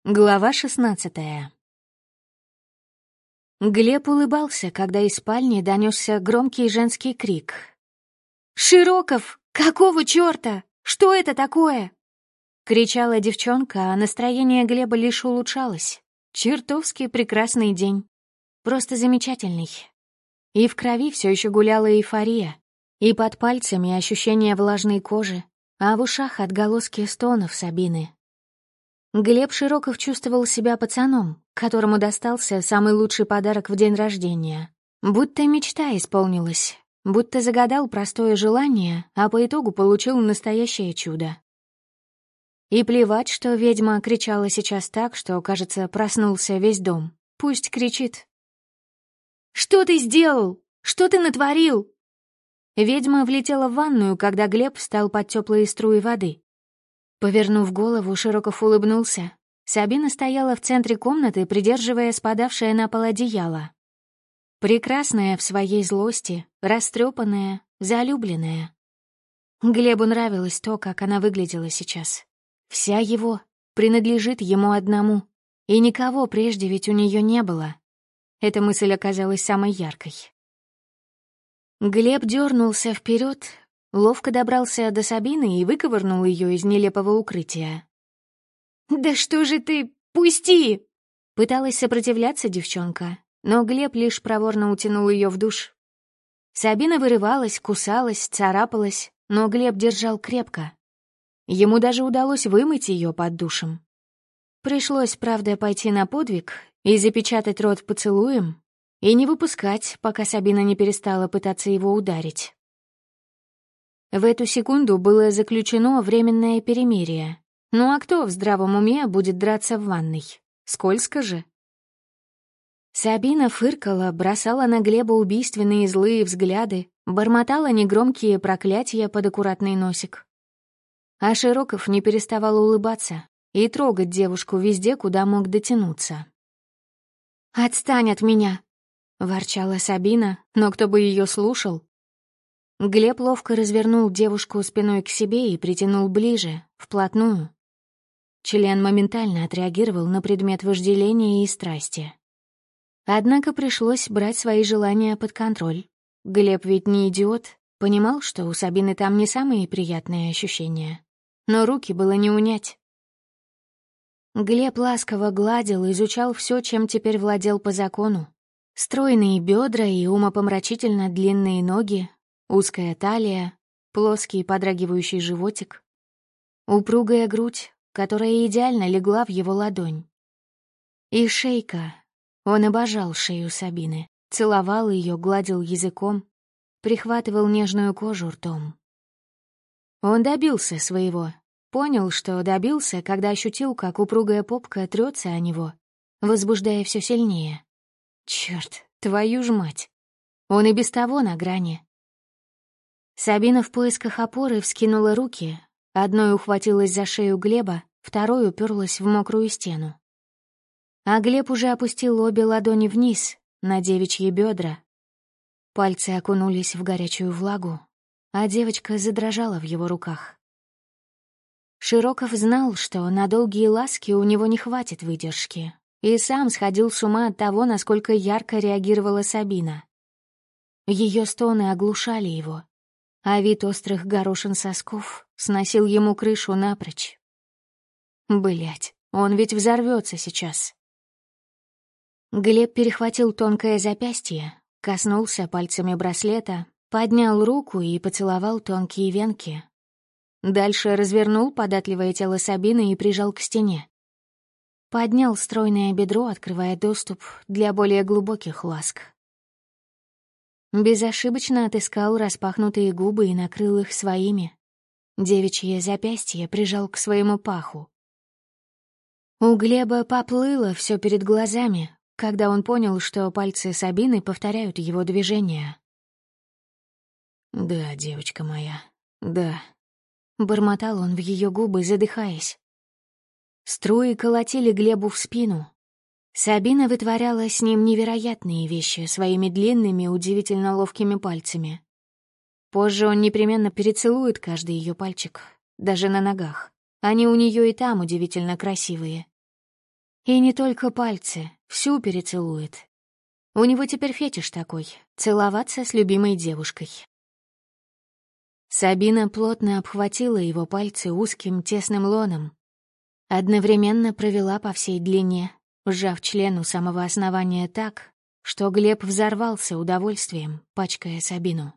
Глава 16. Глеб улыбался, когда из спальни донесся громкий женский крик. «Широков! Какого чёрта? Что это такое?» — кричала девчонка, а настроение Глеба лишь улучшалось. Чертовски прекрасный день. Просто замечательный. И в крови все еще гуляла эйфория, и под пальцами ощущение влажной кожи, а в ушах отголоски стонов Сабины. Глеб Широков чувствовал себя пацаном, которому достался самый лучший подарок в день рождения. Будто мечта исполнилась, будто загадал простое желание, а по итогу получил настоящее чудо. И плевать, что ведьма кричала сейчас так, что, кажется, проснулся весь дом. Пусть кричит. «Что ты сделал? Что ты натворил?» Ведьма влетела в ванную, когда Глеб встал под теплые струи воды. Повернув голову, Широков улыбнулся. Сабина стояла в центре комнаты, придерживая спадавшее на пол одеяло. Прекрасная в своей злости, растрепанная, залюбленная. Глебу нравилось то, как она выглядела сейчас. Вся его принадлежит ему одному, и никого прежде ведь у нее не было. Эта мысль оказалась самой яркой. Глеб дернулся вперед, ловко добрался до Сабины и выковырнул ее из нелепого укрытия. «Да что же ты? Пусти!» Пыталась сопротивляться девчонка, но Глеб лишь проворно утянул ее в душ. Сабина вырывалась, кусалась, царапалась, но Глеб держал крепко. Ему даже удалось вымыть ее под душем. Пришлось, правда, пойти на подвиг и запечатать рот поцелуем, и не выпускать, пока Сабина не перестала пытаться его ударить. В эту секунду было заключено временное перемирие. Ну а кто в здравом уме будет драться в ванной? Скользко же. Сабина фыркала, бросала на Глеба убийственные злые взгляды, бормотала негромкие проклятия под аккуратный носик. А Широков не переставал улыбаться и трогать девушку везде, куда мог дотянуться. «Отстань от меня!» — ворчала Сабина, но кто бы ее слушал? Глеб ловко развернул девушку спиной к себе и притянул ближе, вплотную. Член моментально отреагировал на предмет вожделения и страсти. Однако пришлось брать свои желания под контроль. Глеб ведь не идиот, понимал, что у Сабины там не самые приятные ощущения. Но руки было не унять. Глеб ласково гладил, изучал все, чем теперь владел по закону. Стройные бедра и умопомрачительно длинные ноги, узкая талия, плоский подрагивающий животик, упругая грудь, которая идеально легла в его ладонь. И шейка. Он обожал шею Сабины, целовал ее, гладил языком, прихватывал нежную кожу ртом. Он добился своего. Понял, что добился, когда ощутил, как упругая попка трется о него, возбуждая все сильнее. Черт, твою ж мать! Он и без того на грани. Сабина в поисках опоры вскинула руки, одной ухватилась за шею Глеба, второй уперлась в мокрую стену. А Глеб уже опустил обе ладони вниз, на девичьи бедра. Пальцы окунулись в горячую влагу, а девочка задрожала в его руках. Широков знал, что на долгие ласки у него не хватит выдержки, и сам сходил с ума от того, насколько ярко реагировала Сабина. Ее стоны оглушали его, а вид острых горошин сосков сносил ему крышу напрочь. Блядь, он ведь взорвется сейчас. Глеб перехватил тонкое запястье, коснулся пальцами браслета, поднял руку и поцеловал тонкие венки. Дальше развернул податливое тело Сабины и прижал к стене. Поднял стройное бедро, открывая доступ для более глубоких ласк. Безошибочно отыскал распахнутые губы и накрыл их своими. Девичье запястье прижал к своему паху. У Глеба поплыло все перед глазами, когда он понял, что пальцы Сабины повторяют его движения. «Да, девочка моя, да», — бормотал он в ее губы, задыхаясь. Струи колотили Глебу в спину. Сабина вытворяла с ним невероятные вещи своими длинными, удивительно ловкими пальцами. Позже он непременно перецелует каждый ее пальчик, даже на ногах. Они у нее и там удивительно красивые. И не только пальцы, всю перецелует. У него теперь фетиш такой — целоваться с любимой девушкой. Сабина плотно обхватила его пальцы узким тесным лоном. Одновременно провела по всей длине, сжав член у самого основания так, что Глеб взорвался удовольствием, пачкая Сабину.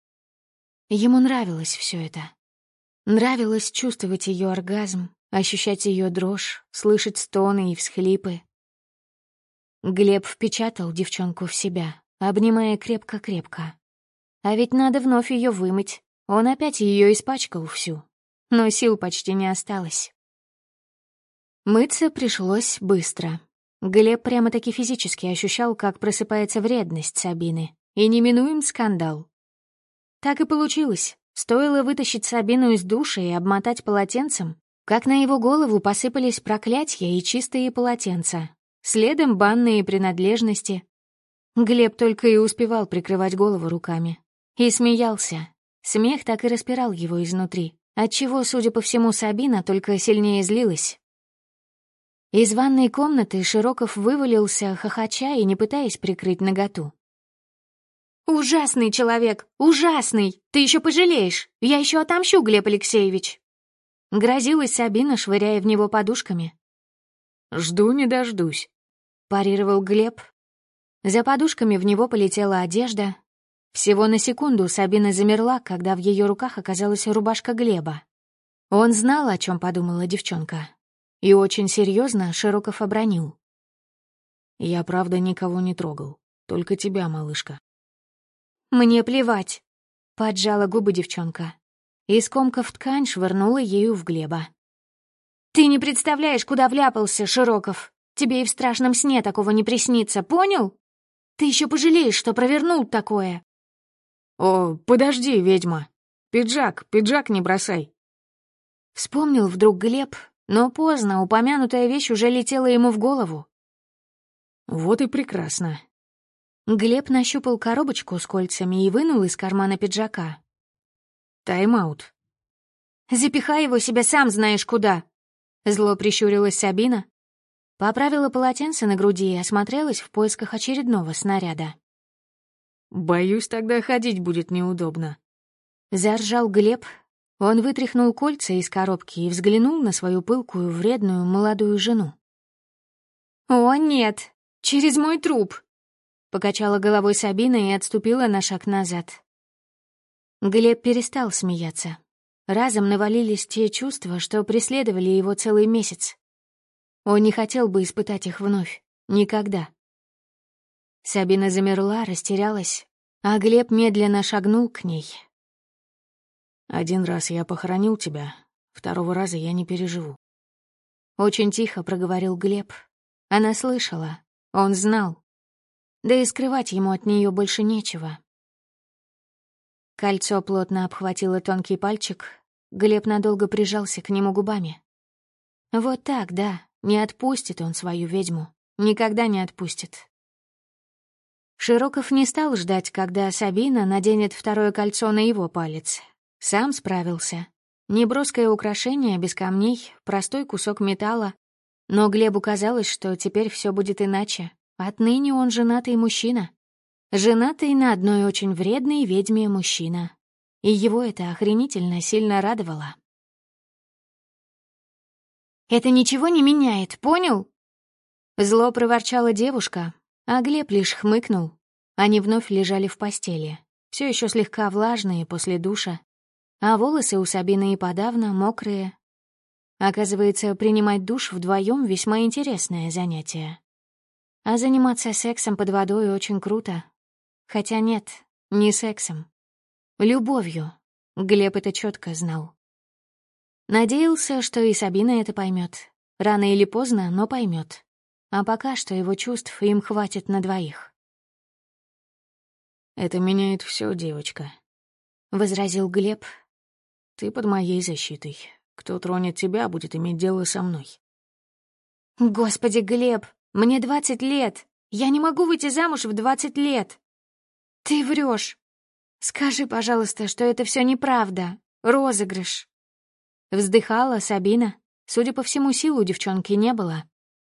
Ему нравилось все это. Нравилось чувствовать ее оргазм, ощущать ее дрожь, слышать стоны и всхлипы. Глеб впечатал девчонку в себя, обнимая крепко-крепко. А ведь надо вновь ее вымыть. Он опять ее испачкал всю, но сил почти не осталось. Мыться пришлось быстро. Глеб прямо-таки физически ощущал, как просыпается вредность Сабины, и неминуем скандал. Так и получилось. Стоило вытащить Сабину из душа и обмотать полотенцем, как на его голову посыпались проклятья и чистые полотенца, следом банные принадлежности. Глеб только и успевал прикрывать голову руками. И смеялся. Смех так и распирал его изнутри, отчего, судя по всему, Сабина только сильнее злилась. Из ванной комнаты Широков вывалился, хохоча и не пытаясь прикрыть наготу. «Ужасный человек! Ужасный! Ты еще пожалеешь! Я еще отомщу, Глеб Алексеевич!» Грозилась Сабина, швыряя в него подушками. «Жду не дождусь», — парировал Глеб. За подушками в него полетела одежда. Всего на секунду Сабина замерла, когда в ее руках оказалась рубашка Глеба. Он знал, о чем подумала девчонка. И очень серьезно Широков обронил. «Я, правда, никого не трогал. Только тебя, малышка». «Мне плевать», — поджала губы девчонка. И, скомкав ткань, швырнула ею в Глеба. «Ты не представляешь, куда вляпался, Широков. Тебе и в страшном сне такого не приснится, понял? Ты еще пожалеешь, что провернул такое». «О, подожди, ведьма. Пиджак не бросай». Вспомнил вдруг Глеб, но поздно, упомянутая вещь уже летела ему в голову. «Вот и прекрасно». Глеб нащупал коробочку с кольцами и вынул из кармана пиджака. «Тайм-аут». «Запихай его себе сам знаешь куда!» Зло прищурилась Сабина. Поправила полотенце на груди и осмотрелась в поисках очередного снаряда. «Боюсь, тогда ходить будет неудобно». Заржал Глеб. Он вытряхнул кольца из коробки и взглянул на свою пылкую, вредную молодую жену. «О, нет! Через мой труп!» Покачала головой Сабина и отступила на шаг назад. Глеб перестал смеяться. Разом навалились те чувства, что преследовали его целый месяц. Он не хотел бы испытать их вновь. Никогда. Сабина замерла, растерялась, а Глеб медленно шагнул к ней. «Один раз я похоронил тебя, второго раза я не переживу». Очень тихо проговорил Глеб. Она слышала, он знал. Да и скрывать ему от нее больше нечего. Кольцо плотно обхватило тонкий пальчик. Глеб надолго прижался к нему губами. Вот так, да, не отпустит он свою ведьму. Никогда не отпустит. Широков не стал ждать, когда Сабина наденет второе кольцо на его палец. Сам справился. Неброское украшение, без камней, простой кусок металла. Но Глебу казалось, что теперь все будет иначе. Отныне он женатый мужчина. Женатый на одной очень вредной ведьме мужчина. И его это охренительно сильно радовало. «Это ничего не меняет, понял?» Зло проворчала девушка, а Глеб лишь хмыкнул. Они вновь лежали в постели, все еще слегка влажные после душа, а волосы у Сабины и подавно мокрые. Оказывается, принимать душ вдвоем весьма интересное занятие. А заниматься сексом под водой очень круто. Хотя нет, не сексом. Любовью. Глеб это четко знал. Надеялся, что и Сабина это поймет. Рано или поздно, но поймет. А пока что его чувств им хватит на двоих. «Это меняет все, девочка», — возразил Глеб. «Ты под моей защитой. Кто тронет тебя, будет иметь дело со мной». «Господи, Глеб, мне 20 лет. Я не могу выйти замуж в 20 лет. Ты врешь. Скажи, пожалуйста, что это все неправда. Розыгрыш». Вздыхала Сабина. Судя по всему, сил у девчонки не было.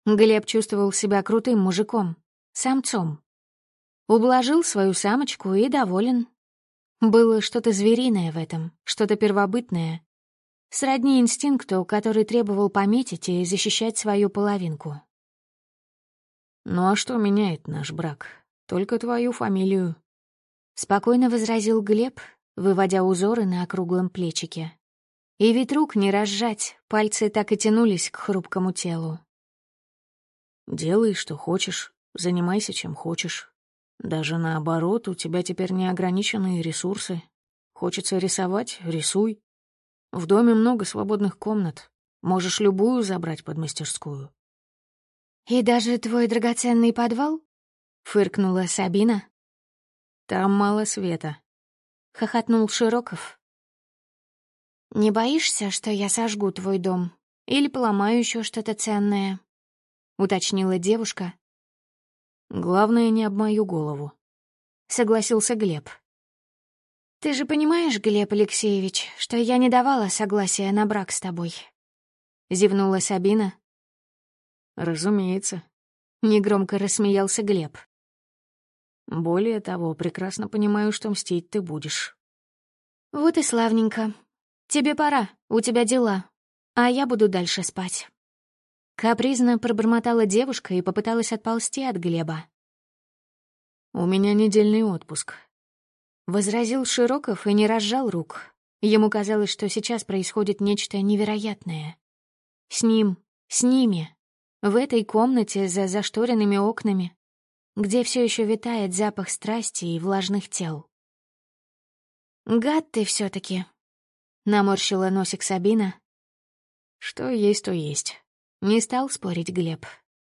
Глеб чувствовал себя крутым мужиком, самцом. Ублажил свою самочку и доволен. Было что-то звериное в этом, что-то первобытное. Сродни инстинкту, который требовал пометить и защищать свою половинку. «Ну а что меняет наш брак? Только твою фамилию», — спокойно возразил Глеб, выводя узоры на округлом плечике. И ведь рук не разжать, пальцы так и тянулись к хрупкому телу. «Делай, что хочешь, занимайся, чем хочешь. Даже наоборот, у тебя теперь неограниченные ресурсы. Хочется рисовать — рисуй. В доме много свободных комнат. Можешь любую забрать под мастерскую». «И даже твой драгоценный подвал?» — фыркнула Сабина. «Там мало света», — хохотнул Широков. «Не боишься, что я сожгу твой дом? Или поломаю еще что-то ценное?» — уточнила девушка. «Главное, не об мою голову», — согласился Глеб. «Ты же понимаешь, Глеб Алексеевич, что я не давала согласия на брак с тобой?» — зевнула Сабина. «Разумеется», — негромко рассмеялся Глеб. «Более того, прекрасно понимаю, что мстить ты будешь». «Вот и славненько. Тебе пора, у тебя дела, а я буду дальше спать». Капризно пробормотала девушка и попыталась отползти от Глеба. «У меня недельный отпуск», — возразил Широков и не разжал рук. Ему казалось, что сейчас происходит нечто невероятное. С ним, с ними, в этой комнате за зашторенными окнами, где все еще витает запах страсти и влажных тел. «Гад ты все-таки!» — наморщила носик Сабина. «Что есть, то есть», — не стал спорить Глеб.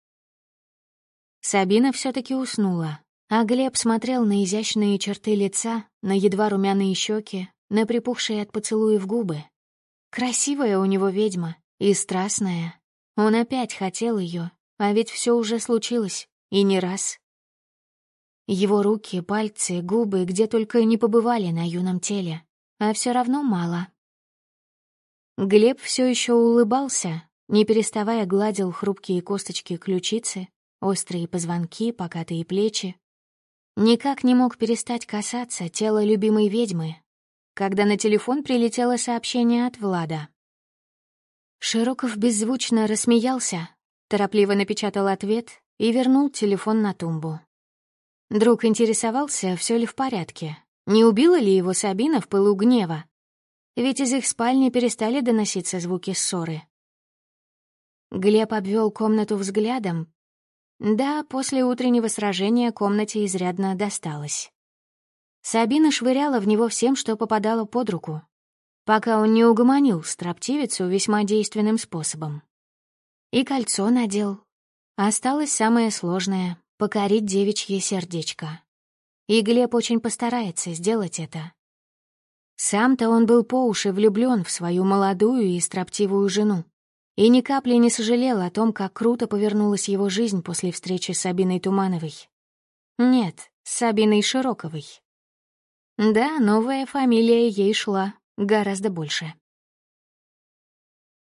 Сабина все-таки уснула, а Глеб смотрел на изящные черты лица, на едва румяные щеки, на припухшие от поцелуев губы. Красивая у него ведьма и страстная. Он опять хотел ее, а ведь все уже случилось, и не раз. Его руки, пальцы, губы где только не побывали на юном теле, а все равно мало. Глеб все еще улыбался, не переставая гладил хрупкие косточки ключицы, острые позвонки, покатые плечи. Никак не мог перестать касаться тела любимой ведьмы, когда на телефон прилетело сообщение от Влада. Широков беззвучно рассмеялся, торопливо напечатал ответ и вернул телефон на тумбу. Друг интересовался, все ли в порядке, не убила ли его Сабина в пылу гнева, ведь из их спальни перестали доноситься звуки ссоры. Глеб обвел комнату взглядом. Да, после утреннего сражения комнате изрядно досталось. Сабина швыряла в него всем, что попадало под руку, пока он не угомонил строптивицу весьма действенным способом. И кольцо надел. Осталось самое сложное — покорить девичье сердечко. И Глеб очень постарается сделать это. Сам-то он был по уши влюблён в свою молодую и строптивую жену. И ни капли не сожалел о том, как круто повернулась его жизнь после встречи с Сабиной Тумановой. Нет, с Сабиной Широковой. Да, новая фамилия ей шла гораздо больше.